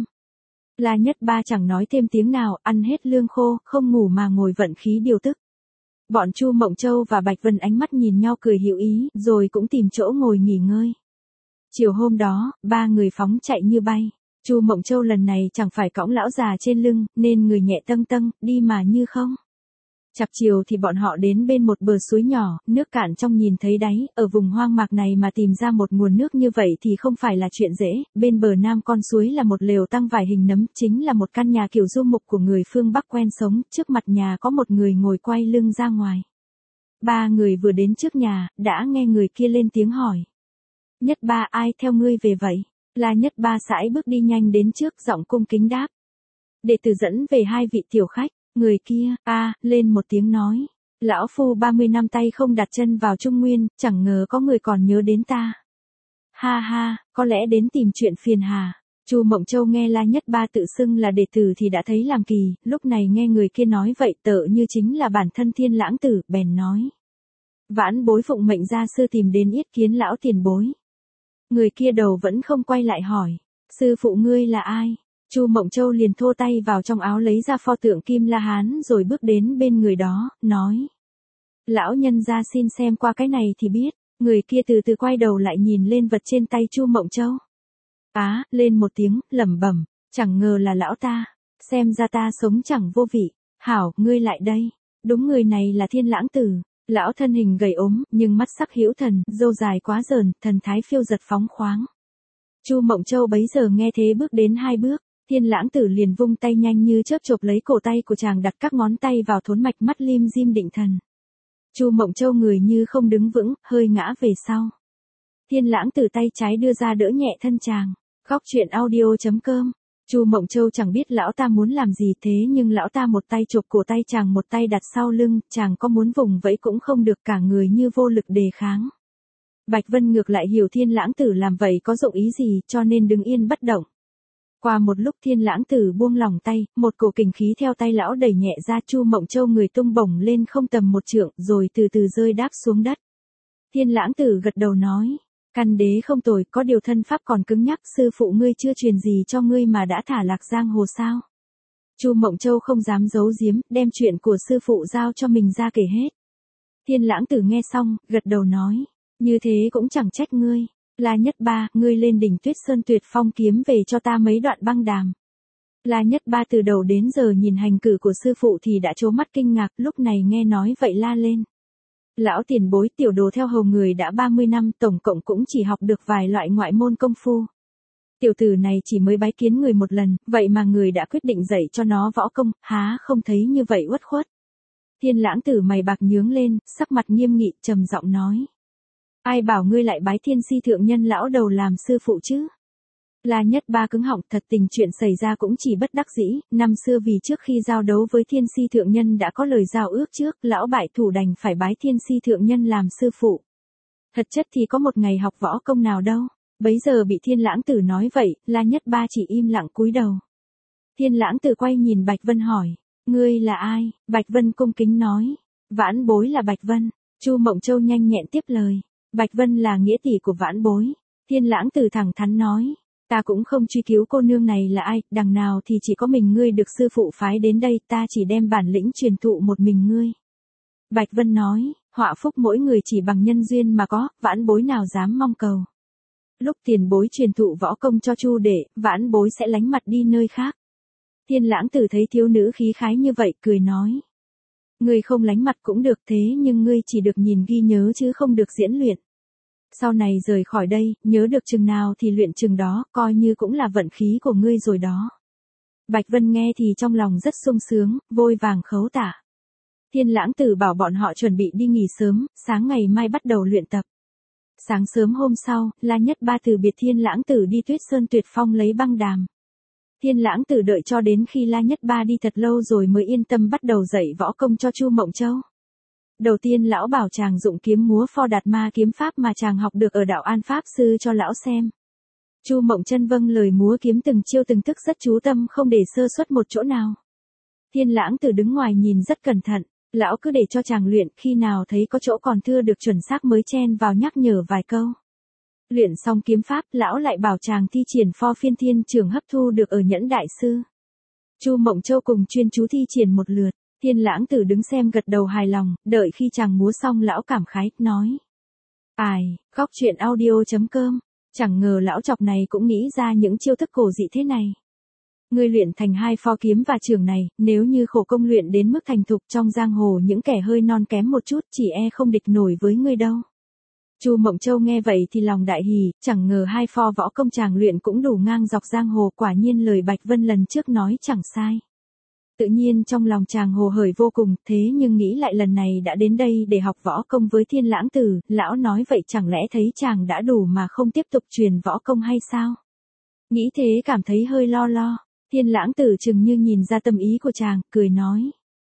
La Nhất Ba chẳng nói thêm tiếng nào, ăn hết lương khô, không ngủ mà ngồi vận khí điều tức. Bọn Chu Mộng Châu và Bạch Vân ánh mắt nhìn nhau cười hữu ý, rồi cũng tìm chỗ ngồi nghỉ ngơi. Chiều hôm đó, ba người phóng chạy như bay. Chu Mộng Châu lần này chẳng phải cõng lão già trên lưng, nên người nhẹ tâng tâng, đi mà như không. Chập chiều thì bọn họ đến bên một bờ suối nhỏ, nước cạn trong nhìn thấy đáy, ở vùng hoang mạc này mà tìm ra một nguồn nước như vậy thì không phải là chuyện dễ. Bên bờ nam con suối là một lều tăng vải hình nấm, chính là một căn nhà kiểu du mục của người phương Bắc quen sống, trước mặt nhà có một người ngồi quay lưng ra ngoài. Ba người vừa đến trước nhà, đã nghe người kia lên tiếng hỏi. Nhất Ba, ai theo ngươi về vậy? La Nhất Ba sải bước đi nhanh đến trước, giọng cung kính đáp. Đệ tử dẫn về hai vị tiểu khách. Người kia, lên một tiếng nói. Lão phu 30 năm tay không đặt chân vào Trung Nguyên, chẳng ngờ có người còn nhớ đến ta. Ha ha, có lẽ đến tìm chuyện phiền hà. Chu Mộng Châu nghe La Nhất Ba tự xưng là đệ tử thì đã thấy làm kỳ, lúc này nghe người kia nói vậy tợ như chính là bản thân Thiên Lãng Tử, bèn nói. Vãn bối phụng mệnh gia sư tìm đến yết kiến lão tiền bối. Người kia đầu vẫn không quay lại hỏi. Sư phụ ngươi là ai? Chu Mộng Châu liền thô tay vào trong áo lấy ra pho tượng Kim La Hán rồi bước đến bên người đó, nói. Lão nhân gia xin xem qua cái này thì biết. Người kia từ từ quay đầu lại nhìn lên vật trên tay Chu Mộng Châu. Lên một tiếng, lẩm bẩm, chẳng ngờ là lão ta. Xem ra ta sống chẳng vô vị. Hảo, ngươi lại đây. Đúng, người này là Thiên Lãng Tử. Lão thân hình gầy ốm, nhưng mắt sắc hữu thần, râu dài quá dờn, thần thái phiêu giật phóng khoáng. Chu Mộng Châu bấy giờ nghe thế bước đến 2 bước. Thiên Lãng Tử liền vung tay nhanh như chớp chộp lấy cổ tay của chàng, đặt các ngón tay vào thốn mạch, mắt lim dim định thần. Chu Mộng Châu người như không đứng vững, hơi ngã về sau. Thiên Lãng Tử tay trái đưa ra đỡ nhẹ thân chàng. Góc truyện audio.com. Chu Mộng Châu chẳng biết lão ta muốn làm gì, thế nhưng lão ta một tay chộp cổ tay chàng, một tay đặt sau lưng, chàng có muốn vùng vẫy cũng không được, cả người như vô lực đề kháng. Bạch Vân ngược lại hiểu Thiên Lãng Tử làm vậy có dụng ý gì, cho nên đứng yên bất động. Qua một lúc Thiên Lãng Tử buông lỏng tay, một cổ kình khí theo tay lão đẩy nhẹ ra, Chu Mộng Châu người tung bổng lên không tầm 1 trượng, rồi từ từ rơi đáp xuống đất. Thiên Lãng Tử gật đầu nói, căn đế không tồi, có điều thân pháp còn cứng nhắc, sư phụ ngươi chưa truyền gì cho ngươi mà đã thả lạc giang hồ sao? Chu Mộng Châu không dám giấu giếm, đem chuyện của sư phụ giao cho mình ra kể hết. Thiên Lãng Tử nghe xong, gật đầu nói, như thế cũng chẳng trách ngươi. La Nhất Ba, ngươi lên đỉnh Tuyết Sơn Tuyệt Phong kiếm về cho ta mấy đoạn băng đàm. La Nhất Ba từ đầu đến giờ nhìn hành cử của sư phụ thì đã trố mắt kinh ngạc, lúc này nghe nói vậy la lên. Lão tiền bối, tiểu đồ theo hầu người đã 30 năm, tổng cộng cũng chỉ học được vài loại ngoại môn công phu. Tiểu tử này chỉ mới bái kiến người một lần, vậy mà người đã quyết định dạy cho nó võ công, há không thấy như vậy uất khuất. Thiên Lãng Tử mày bạc nhướng lên, sắc mặt nghiêm nghị, trầm giọng nói. Ai bảo ngươi lại bái Thiên Si thượng nhân lão đầu làm sư phụ chứ? La Nhất Ba cứng họng, thật tình chuyện xảy ra cũng chỉ bất đắc dĩ, năm xưa vì trước khi giao đấu với Thiên Si thượng nhân đã có lời giao ước trước, lão bại thủ đành phải bái Thiên Si thượng nhân làm sư phụ. Thật chất thì có một ngày học võ công nào đâu. Bấy giờ bị Thiên Lãng Tử nói vậy, La Nhất Ba chỉ im lặng cúi đầu. Thiên Lãng Tử quay nhìn Bạch Vân hỏi, ngươi là ai? Bạch Vân cung kính nói, vãn bối là Bạch Vân. Chu Mộng Châu nhanh nhẹn tiếp lời, Bạch Vân là nghĩa tỷ của vãn bối. Thiên Lãng Tử thẳng thắn nói, Ta cũng không truy cứu cô nương này là ai, đằng nào thì chỉ có mình ngươi được sư phụ phái đến đây, ta chỉ đem bản lĩnh truyền thụ một mình ngươi. Bạch Vân nói, họa phúc mỗi người chỉ bằng nhân duyên mà có, vãn bối nào dám mong cầu. Lúc tiền bối truyền thụ võ công cho Chu đệ, vãn bối sẽ lánh mặt đi nơi khác. Thiên Lãng Tử thấy thiếu nữ khí khái như vậy, cười nói. Ngươi không lánh mặt cũng được, thế nhưng ngươi chỉ được nhìn ghi nhớ chứ không được diễn luyện. Sau này rời khỏi đây, nhớ được chừng nào thì luyện chừng đó, coi như cũng là vận khí của ngươi rồi đó. Bạch Vân nghe thì trong lòng rất sung sướng, vội vàng khấu tạ. Thiên Lãng Tử bảo bọn họ chuẩn bị đi nghỉ sớm, sáng ngày mai bắt đầu luyện tập. Sáng sớm hôm sau, La Nhất Ba từ biệt Thiên Lãng Tử đi Tuyết Sơn Tuyệt Phong lấy băng đàm. Thiên Lãng Tử đợi cho đến khi La Nhất Ba đi thật lâu rồi mới yên tâm bắt đầu dạy võ công cho Chu Mộng Châu. Đầu tiên lão bảo chàng dụng kiếm múa Pho Đạt Ma kiếm pháp mà chàng học được ở đạo An Pháp Sư cho lão xem. Chu Mộng Chân vâng lời múa kiếm từng chiêu từng thức rất chú tâm không để sơ suất một chỗ nào. Thiên Lãng Tử đứng ngoài nhìn rất cẩn thận, lão cứ để cho chàng luyện, khi nào thấy có chỗ còn thưa được chuẩn xác mới chen vào nhắc nhở vài câu. Luyện xong kiếm pháp, lão lại bảo chàng thi triển Pho Phiên Thiên Trường hấp thu được ở Nhẫn Đại Sư. Chu Mộng Châu cùng chuyên chú thi triển một lượt. Thiên Lãng Tử đứng xem gật đầu hài lòng, đợi khi chàng múa xong lão cảm khái, nói. Ai, khóc chuyện audio.com, chẳng ngờ lão chọc này cũng nghĩ ra những chiêu thức cổ dị thế này. Ngươi luyện thành 2 pho kiếm và trường này, nếu như khổ công luyện đến mức thành thục trong giang hồ những kẻ hơi non kém một chút chỉ e không địch nổi với ngươi đâu. Chu Mộng Châu nghe vậy thì lòng đại hỉ, chẳng ngờ 2 pho võ công chàng luyện cũng đủ ngang dọc giang hồ, quả nhiên lời Bạch Vân lần trước nói chẳng sai. Tự nhiên trong lòng chàng hồ hởi vô cùng, thế nhưng nghĩ lại lần này đã đến đây để học võ công với Thiên Lãng Tử, lão nói vậy chẳng lẽ thấy chàng đã đủ mà không tiếp tục truyền võ công hay sao? Nghĩ thế cảm thấy hơi lo. Thiên Lãng Tử chừng như nhìn ra tâm ý của chàng, cười nói.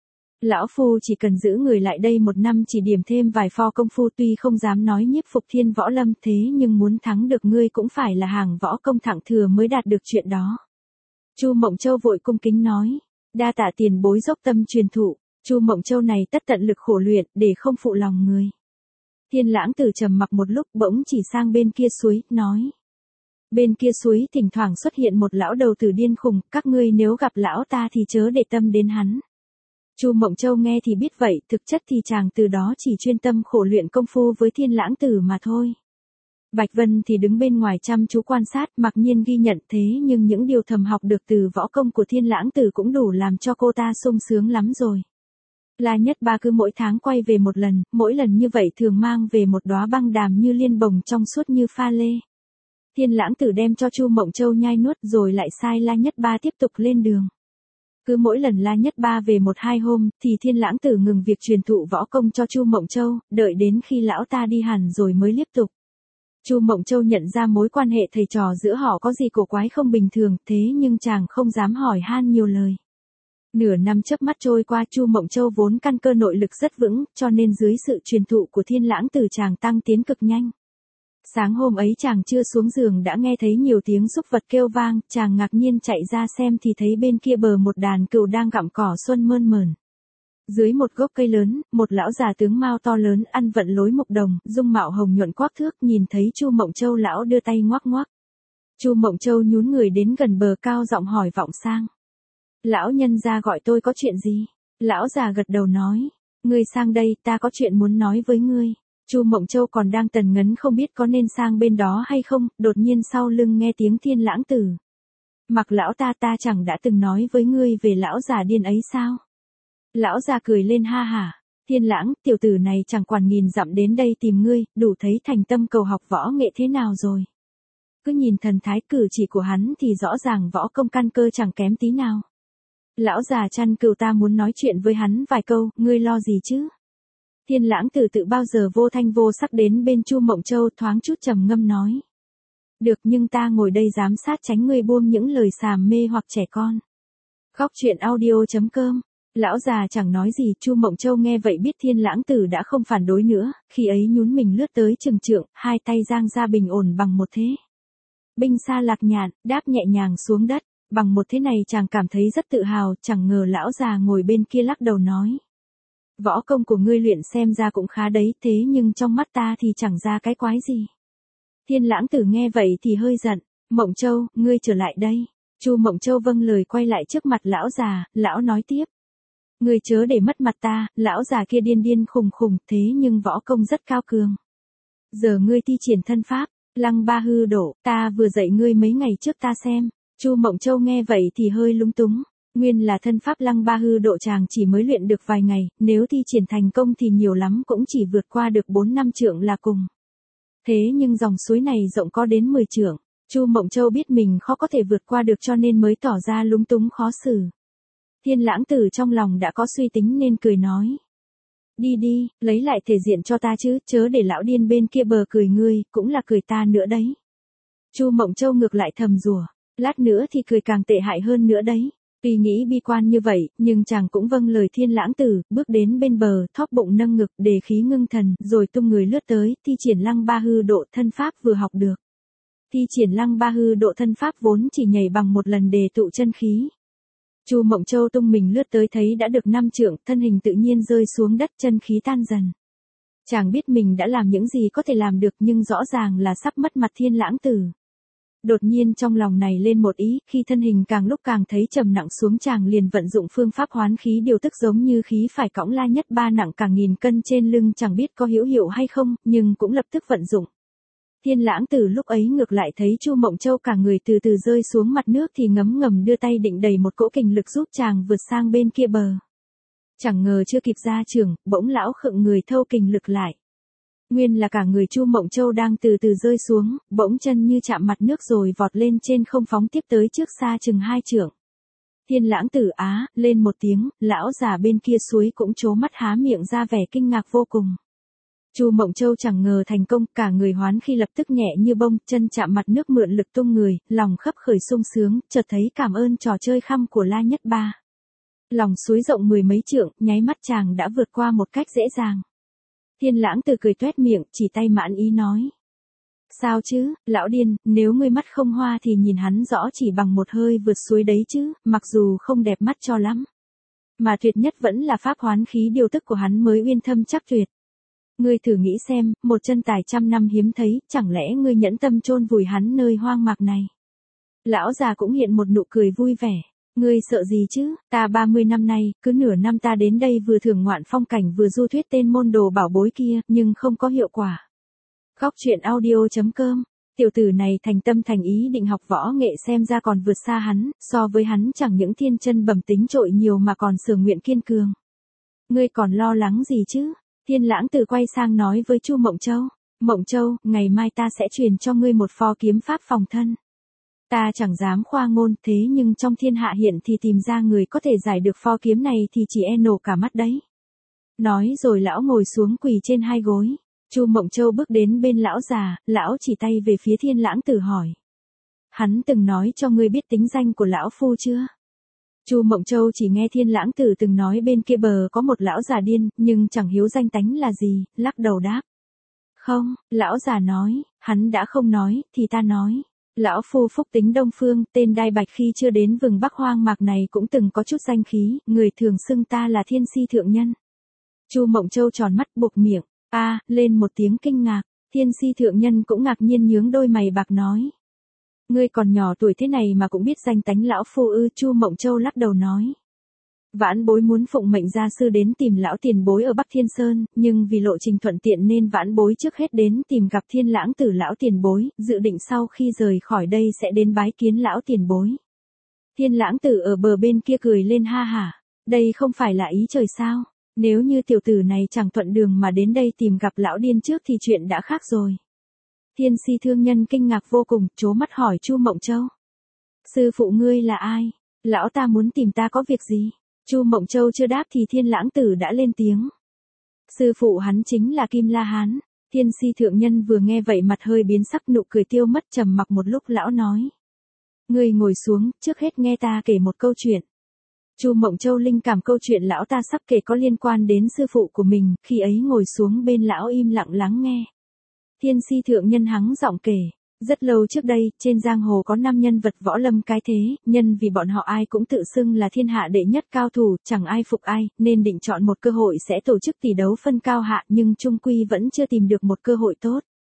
Lão phu chỉ cần giữ người lại đây 1 năm chỉ điểm thêm vài pho công phu, tuy không dám nói nhiếp phục thiên võ lâm, thế nhưng muốn thắng được ngươi cũng phải là hàng võ công thẳng thừa mới đạt được chuyện đó. Chu Mộng Châu vội cung kính nói. Đa tạ tiền bối dốc tâm truyền thụ, Chu Mộng Châu này tất tận lực khổ luyện để không phụ lòng người. Thiên Lãng Tử trầm mặc một lúc bỗng chỉ sang bên kia suối, nói. Bên kia suối thỉnh thoảng xuất hiện một lão đầu tử điên khùng, các ngươi nếu gặp lão ta thì chớ để tâm đến hắn. Chu Mộng Châu nghe thì biết vậy, thực chất thì chàng từ đó chỉ chuyên tâm khổ luyện công phu với Thiên Lãng Tử mà thôi. Bạch Vân thì đứng bên ngoài chăm chú quan sát, mặc nhiên ghi nhận, thế nhưng những điều thầm học được từ võ công của Thiên Lãng Tử cũng đủ làm cho cô ta sung sướng lắm rồi. La Nhất Ba cứ mỗi tháng quay về một lần, mỗi lần như vậy thường mang về một đóa băng đàm như liên bồng trong suốt như pha lê. Thiên Lãng Tử đem cho Chu Mộng Châu nhai nuốt rồi lại sai La Nhất Ba tiếp tục lên đường. Cứ mỗi lần La Nhất Ba về 1-2 hôm, thì Thiên Lãng Tử ngừng việc truyền thụ võ công cho Chu Mộng Châu, đợi đến khi lão ta đi hẳn rồi mới tiếp tục. Chu Mộng Châu nhận ra mối quan hệ thầy trò giữa họ có gì cổ quái không bình thường, thế nhưng chàng không dám hỏi han nhiều lời. Nửa năm chớp mắt trôi qua, Chu Mộng Châu vốn căn cơ nội lực rất vững, cho nên dưới sự truyền thụ của Thiên Lãng Tử chàng tăng tiến cực nhanh. Sáng hôm ấy chàng chưa xuống giường đã nghe thấy nhiều tiếng súc vật kêu vang, chàng ngạc nhiên chạy ra xem thì thấy bên kia bờ một đàn cừu đang gặm cỏ xuân mơn mởn. Dưới một gốc cây lớn, một lão già tướng mao to lớn ăn vận lối mục đồng, dung mạo hồng nhuận quắc thước, nhìn thấy Chu Mộng Châu lão đưa tay ngoắc ngoắc. Chu Mộng Châu nhún người đến gần bờ cao giọng hỏi vọng sang. Lão nhân gia gọi tôi có chuyện gì? Lão già gật đầu nói. Ngươi sang đây, ta có chuyện muốn nói với ngươi. Chu Mộng Châu còn đang tần ngấn không biết có nên sang bên đó hay không, đột nhiên sau lưng nghe tiếng Thiên Lãng Tử. Mặc lão ta chẳng đã từng nói với ngươi về lão già điên ấy sao? Lão già cười lên ha hả. Thiên Lãng, tiểu tử này chẳng quản nghìn dặm đến đây tìm ngươi, đủ thấy thành tâm cầu học võ nghệ thế nào rồi. Cứ nhìn thần thái cử chỉ của hắn thì rõ ràng võ công căn cơ chẳng kém tí nào. Lão già chăn cừu ta muốn nói chuyện với hắn vài câu, ngươi lo gì chứ? Thiên Lãng Tử tự bao giờ vô thanh vô sắc đến bên Chu Mộng Châu thoáng chút trầm ngâm nói. Được, nhưng ta ngồi đây giám sát tránh ngươi buông những lời xàm mê hoặc trẻ con. Khóc chuyện audio.com. Lão già chẳng nói gì, Chu Mộng Châu nghe vậy biết Thiên Lãng Tử đã không phản đối nữa, khi ấy nhún mình lướt tới chừng trượng, hai tay giang ra bình ổn bằng một thế. Binh xa lạc nhạn, đáp nhẹ nhàng xuống đất, bằng một thế này chàng cảm thấy rất tự hào, chẳng ngờ lão già ngồi bên kia lắc đầu nói. Võ công của ngươi luyện xem ra cũng khá đấy, thế nhưng trong mắt ta thì chẳng ra cái quái gì. Thiên Lãng Tử nghe vậy thì hơi giận, Mộng Châu, ngươi trở lại đây. Chu Mộng Châu vâng lời quay lại trước mặt lão già, lão nói tiếp. Ngươi chớ để mất mặt ta, lão già kia điên điên khùng khùng, thế nhưng võ công rất cao cường. Giờ ngươi thi triển thân pháp, Lăng Ba Hư Độ, ta vừa dạy ngươi mấy ngày trước ta xem. Chu Mộng Châu nghe vậy thì hơi lúng túng. Nguyên là thân pháp Lăng Ba Hư Độ chàng chỉ mới luyện được vài ngày, nếu thi triển thành công thì nhiều lắm cũng chỉ vượt qua được 4-5 trượng là cùng. Thế nhưng dòng suối này rộng có đến 10 trượng. Chu Mộng Châu biết mình khó có thể vượt qua được cho nên mới tỏ ra lúng túng khó xử. Thiên Lãng Tử trong lòng đã có suy tính nên cười nói. Đi đi, lấy lại thể diện cho ta chứ, chớ để lão điên bên kia bờ cười ngươi, cũng là cười ta nữa đấy. Chu Mộng Châu ngược lại thầm rủa, lát nữa thì cười càng tệ hại hơn nữa đấy. Tuy nghĩ bi quan như vậy, nhưng chàng cũng vâng lời Thiên Lãng Tử, bước đến bên bờ, thóp bụng nâng ngực, đề khí ngưng thần, rồi tung người lướt tới, thi triển Lăng Ba Hư Độ thân pháp vừa học được. Thi triển Lăng Ba Hư Độ thân pháp vốn chỉ nhảy bằng một lần đề tụ chân khí. Chu Mộng Châu tung mình lướt tới thấy đã được 5 trượng, thân hình tự nhiên rơi xuống đất, chân khí tan dần. Chàng biết mình đã làm những gì có thể làm được nhưng rõ ràng là sắp mất mặt Thiên Lãng Tử. Đột nhiên trong lòng này lên một ý, khi thân hình càng lúc càng thấy trầm nặng xuống chàng liền vận dụng phương pháp hoán khí điều tức giống như khí phải cõng La Nhất Ba nặng cả 1000 cân trên lưng, chẳng biết có hữu hiệu hay không, nhưng cũng lập tức vận dụng. Thiên Lãng Tử lúc ấy ngược lại thấy Chu Mộng Châu cả người từ từ rơi xuống mặt nước thì ngấm ngầm đưa tay định đẩy một cỗ kình lực giúp chàng vượt sang bên kia bờ. Chẳng ngờ chưa kịp ra trường, bỗng lão khựng người thâu kình lực lại. Nguyên là cả người Chu Mộng Châu đang từ từ rơi xuống, bỗng chân như chạm mặt nước rồi vọt lên trên không phóng tiếp tới trước xa chừng 2 trượng. Thiên Lãng Tử á, lên một tiếng, lão già bên kia suối cũng trố mắt há miệng ra vẻ kinh ngạc vô cùng. Chu Mộng Châu chẳng ngờ thành công, cả người hoán khi lập tức nhẹ như bông, chân chạm mặt nước mượn lực tung người, lòng khấp khởi sung sướng, chợt thấy cảm ơn trò chơi khăm của La Nhất Ba. Lòng suối rộng 10 mấy trượng, nháy mắt chàng đã vượt qua một cách dễ dàng. Thiên Lãng Tử cười toét miệng, chỉ tay mãn ý nói. Sao chứ, lão điên, nếu ngươi mắt không hoa thì nhìn hắn rõ chỉ bằng một hơi vượt suối đấy chứ, mặc dù không đẹp mắt cho lắm. Mà tuyệt nhất vẫn là pháp hoán khí điều tức của hắn mới uyên thâm chắc tuyệt. Ngươi thử nghĩ xem, một chân tài 100 năm hiếm thấy, chẳng lẽ ngươi nhẫn tâm chôn vùi hắn nơi hoang mạc này? Lão già cũng hiện một nụ cười vui vẻ. Ngươi sợ gì chứ, ta 30 năm nay, cứ nửa năm ta đến đây vừa thưởng ngoạn phong cảnh vừa du thuyết tên môn đồ bảo bối kia, nhưng không có hiệu quả. Góc truyện audio.com, tiểu tử này thành tâm thành ý định học võ nghệ xem ra còn vượt xa hắn, so với hắn chẳng những thiên chân bẩm tính trội nhiều mà còn sường nguyện kiên cường. Ngươi còn lo lắng gì chứ? Thiên Lãng Tử quay sang nói với Chu Mộng Châu. Mộng Châu, ngày mai ta sẽ truyền cho ngươi một pho kiếm pháp phòng thân. Ta chẳng dám khoa ngôn, thế nhưng trong thiên hạ hiện thì tìm ra người có thể giải được pho kiếm này thì chỉ nổ cả mắt đấy. Nói rồi lão ngồi xuống quỳ trên 2 gối. Chu Mộng Châu bước đến bên lão già, lão chỉ tay về phía Thiên Lãng Tử hỏi. Hắn từng nói cho ngươi biết tính danh của lão phu chưa? Chu Mộng Châu chỉ nghe Thiên Lãng Tử từng nói bên kia bờ có một lão già điên, nhưng chẳng hiếu danh tánh là gì, lắc đầu đáp. Không, lão già nói, hắn đã không nói, thì ta nói. Lão phu phúc tính Đông Phương, tên Đai Bạch khi chưa đến vùng Bắc hoang mạc này cũng từng có chút danh khí, người thường xưng ta là Thiên Si Thượng Nhân. Chu Mộng Châu tròn mắt buộc miệng, lên một tiếng kinh ngạc, Thiên Si Thượng Nhân cũng ngạc nhiên nhướng đôi mày bạc nói. Ngươi còn nhỏ tuổi thế này mà cũng biết danh tánh lão phu ư? Chu Mộng Châu lắc đầu nói. Vãn bối muốn phụng mệnh gia sư đến tìm lão tiền bối ở Bắc Thiên Sơn, nhưng vì lộ trình thuận tiện nên vãn bối trước hết đến tìm gặp Thiên Lãng Tử lão tiền bối, dự định sau khi rời khỏi đây sẽ đến bái kiến lão tiền bối. Thiên Lãng Tử ở bờ bên kia cười lên ha hả, đây không phải là ý trời sao? Nếu như tiểu tử này chẳng thuận đường mà đến đây tìm gặp lão điên trước thì chuyện đã khác rồi. Thiên Si Thương Nhân kinh ngạc vô cùng, trố mắt hỏi Chu Mộng Châu. Sư phụ ngươi là ai? Lão ta muốn tìm ta có việc gì? Chu Mộng Châu chưa đáp thì Thiên Lãng Tử đã lên tiếng. Sư phụ hắn chính là Kim La Hán. Thiên Si Thượng Nhân vừa nghe vậy mặt hơi biến sắc, nụ cười tiêu mất, trầm mặc một lúc lão nói. Ngươi ngồi xuống, trước hết nghe ta kể một câu chuyện. Chu Mộng Châu linh cảm câu chuyện lão ta sắp kể có liên quan đến sư phụ của mình, khi ấy ngồi xuống bên lão im lặng lắng nghe. Thiên Si Thượng Nhân hắng giọng kể. Rất lâu trước đây, trên giang hồ có 5 nhân vật võ lâm cái thế, nhân vì bọn họ ai cũng tự xưng là thiên hạ đệ nhất cao thủ, chẳng ai phục ai, nên định chọn một cơ hội sẽ tổ chức tỷ đấu phân cao hạ, nhưng chung quy vẫn chưa tìm được một cơ hội tốt.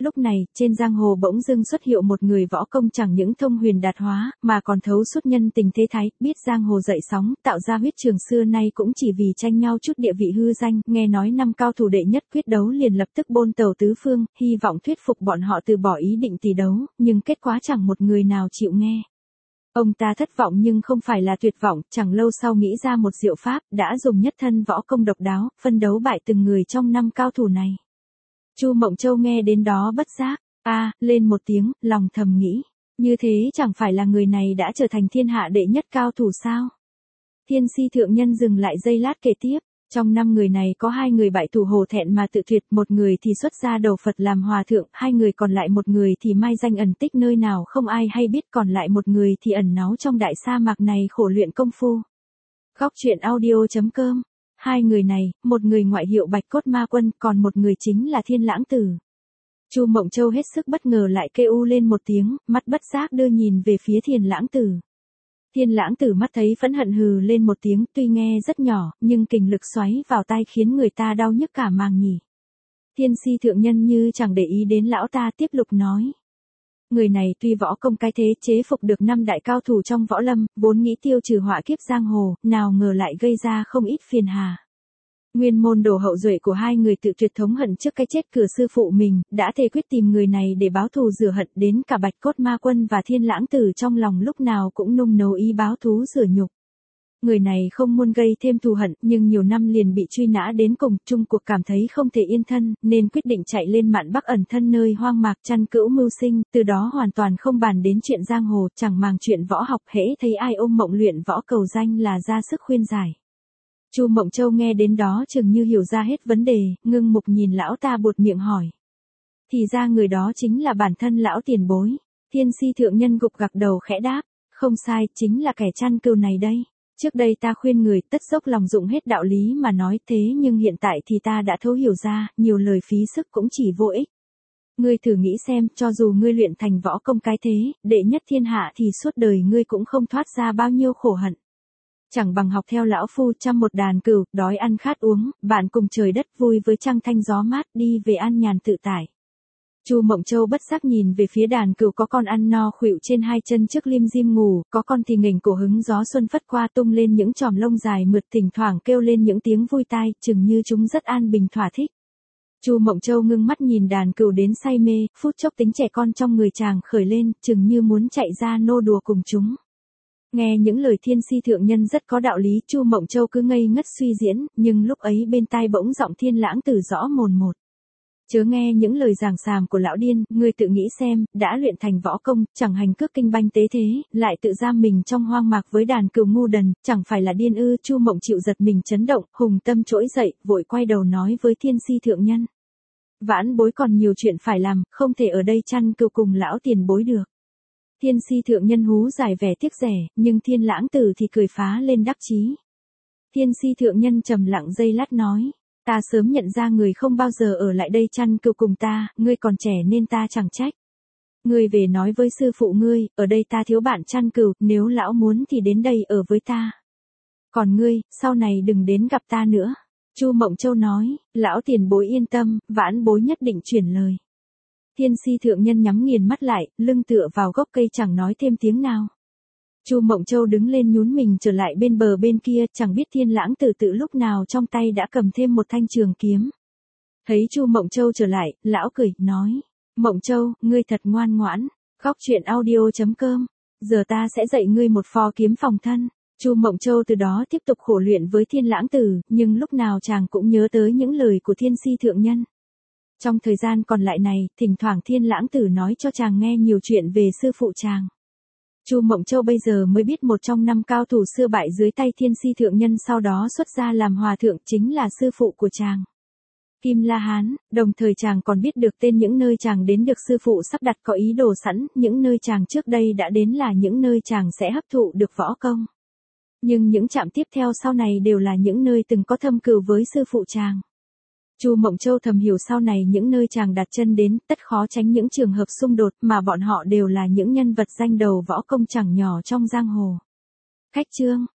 Lúc này, trên giang hồ bỗng dưng xuất hiện một người võ công chẳng những thông huyền đạt hóa, mà còn thấu suốt nhân tình thế thái, biết giang hồ dậy sóng, tạo ra huyết trường xưa nay cũng chỉ vì tranh nhau chút địa vị hư danh, nghe nói 5 cao thủ đệ nhất quyết đấu liền lập tức bôn tàu tứ phương, hy vọng thuyết phục bọn họ từ bỏ ý định tỷ đấu, nhưng kết quả chẳng một người nào chịu nghe. Ông ta thất vọng nhưng không phải là tuyệt vọng, chẳng lâu sau nghĩ ra một diệu pháp, đã dùng nhất thân võ công độc đáo, phân đấu bại từng người trong 5 cao thủ này. Chu Mộng Châu nghe đến đó bất giác, lên một tiếng, lòng thầm nghĩ, như thế chẳng phải là người này đã trở thành thiên hạ đệ nhất cao thủ sao? Thiên Si thượng nhân dừng lại giây lát kể tiếp, trong 5 người này có 2 người bại thủ hổ thẹn mà tự tuyệt, một người thì xuất gia đầu Phật làm hòa thượng, 2 người còn lại một người thì mai danh ẩn tích nơi nào không ai hay biết, còn lại một người thì ẩn náu trong đại sa mạc này khổ luyện công phu. Góc truyện audio.com. 2 người này, một người ngoại hiệu Bạch Cốt Ma Quân, còn một người chính là Thiên Lãng Tử. Chu Mộng Châu hết sức bất ngờ lại kêu lên một tiếng, mắt bất giác đưa nhìn về phía Thiên Lãng Tử. Thiên Lãng Tử mắt thấy phẫn hận hừ lên một tiếng, tuy nghe rất nhỏ, nhưng kình lực xoáy vào tai khiến người ta đau nhức cả màng nhỉ. Thiên Si thượng nhân như chẳng để ý đến lão ta, tiếp tục nói. Người này tuy võ công cái thế, chế phục được 5 đại cao thủ trong võ lâm, vốn nghĩ tiêu trừ họa kiếp giang hồ, nào ngờ lại gây ra không ít phiền hà. Nguyên môn đồ hậu duệ của 2 người tự tuyệt thống hận trước cái chết cửa sư phụ mình, đã thề quyết tìm người này để báo thù rửa hận, đến cả Bạch Cốt Ma Quân và Thiên Lãng Tử trong lòng lúc nào cũng nung nấu ý báo thú rửa nhục. Người này không muốn gây thêm thù hận, nhưng nhiều năm liền bị truy nã đến cùng, chung cuộc cảm thấy không thể yên thân, nên quyết định chạy lên mạn Bắc ẩn thân nơi hoang mạc chăn cữu mưu sinh, từ đó hoàn toàn không bàn đến chuyện giang hồ, chẳng màng chuyện võ học, hễ thấy ai ôm mộng luyện võ cầu danh là ra sức khuyên giải. Chu Mộng Châu nghe đến đó chừng như hiểu ra hết vấn đề, ngưng mục nhìn lão ta buột miệng hỏi. Thì ra người đó chính là bản thân lão tiền bối. Thiên Si thượng nhân gục gặc đầu khẽ đáp, không sai, chính là kẻ chăn cừu này đây. Trước đây ta khuyên người tất dốc lòng dụng hết đạo lý mà nói, thế nhưng hiện tại thì ta đã thấu hiểu ra, nhiều lời phí sức cũng chỉ vô ích. Ngươi thử nghĩ xem, cho dù ngươi luyện thành võ công cái thế, đệ nhất thiên hạ thì suốt đời ngươi cũng không thoát ra bao nhiêu khổ hận. Chẳng bằng học theo lão phu chăm một đàn cừu, đói ăn khát uống, bạn cùng trời đất vui với trăng thanh gió mát, đi về an nhàn tự tại. Chu Mộng Châu bất giác nhìn về phía đàn cừu, có con ăn no khuỵu trên 2 chân trước lim dim ngủ, có con thì nghềnh cổ hứng gió xuân phất qua tung lên những chòm lông dài mượt, thỉnh thoảng kêu lên những tiếng vui tai, chừng như chúng rất an bình thỏa thích. Chu Mộng Châu ngưng mắt nhìn đàn cừu đến say mê, phút chốc tính trẻ con trong người chàng khởi lên, chừng như muốn chạy ra nô đùa cùng chúng. Nghe những lời Thiên Si thượng nhân rất có đạo lý, Chu Mộng Châu cứ ngây ngất suy diễn, nhưng lúc ấy bên tai bỗng giọng Thiên Lãng Tử rõ mồn một. Chớ nghe những lời giảng xàm của lão điên, ngươi tự nghĩ xem, đã luyện thành võ công, chẳng hành cước kinh banh tế thế, lại tự giam mình trong hoang mạc với đàn cừu ngu đần, chẳng phải là điên ư? Chu Mộng chịu giật mình chấn động, hùng tâm trỗi dậy, vội quay đầu nói với Thiên Si thượng nhân. Vãn bối còn nhiều chuyện phải làm, không thể ở đây chăn cừu cùng lão tiền bối được. Thiên Si thượng nhân hú dài vẻ tiếc rẻ, nhưng Thiên Lãng Tử thì cười phá lên đắc chí. Thiên Si thượng nhân trầm lặng giây lát nói, ta sớm nhận ra người không bao giờ ở lại đây chăn cừu cùng ta, ngươi còn trẻ nên ta chẳng trách. Ngươi về nói với sư phụ ngươi, ở đây ta thiếu bạn chăn cừu, nếu lão muốn thì đến đây ở với ta. Còn ngươi, sau này đừng đến gặp ta nữa. Chu Mộng Châu nói, lão tiền bối yên tâm, vãn bối nhất định chuyển lời. Thiên Si thượng nhân nhắm nghiền mắt lại, lưng tựa vào gốc cây chẳng nói thêm tiếng nào. Chu Mộng Châu đứng lên nhún mình trở lại bên bờ bên kia, chẳng biết Thiên Lãng Tử tự lúc nào trong tay đã cầm thêm một thanh trường kiếm. Thấy Chu Mộng Châu trở lại, lão cười, nói, Mộng Châu, ngươi thật ngoan ngoãn. Góc truyện audio.com, giờ ta sẽ dạy ngươi một phò kiếm phòng thân. Chu Mộng Châu từ đó tiếp tục khổ luyện với Thiên Lãng Tử, nhưng lúc nào chàng cũng nhớ tới những lời của Thiên Si thượng nhân. Trong thời gian còn lại này, thỉnh thoảng Thiên Lãng Tử nói cho chàng nghe nhiều chuyện về sư phụ chàng. Chu Mộng Châu bây giờ mới biết một trong 5 cao thủ xưa bại dưới tay Thiên Si thượng nhân sau đó xuất gia làm hòa thượng chính là sư phụ của chàng. Kim La Hán, đồng thời chàng còn biết được tên những nơi chàng đến được sư phụ sắp đặt có ý đồ sẵn, những nơi chàng trước đây đã đến là những nơi chàng sẽ hấp thụ được võ công. Nhưng những trạm tiếp theo sau này đều là những nơi từng có thâm cừu với sư phụ chàng. Chu Mộng Châu thầm hiểu sau này những nơi chàng đặt chân đến, tất khó tránh những trường hợp xung đột, mà bọn họ đều là những nhân vật danh đầu võ công chẳng nhỏ trong giang hồ. Khách chương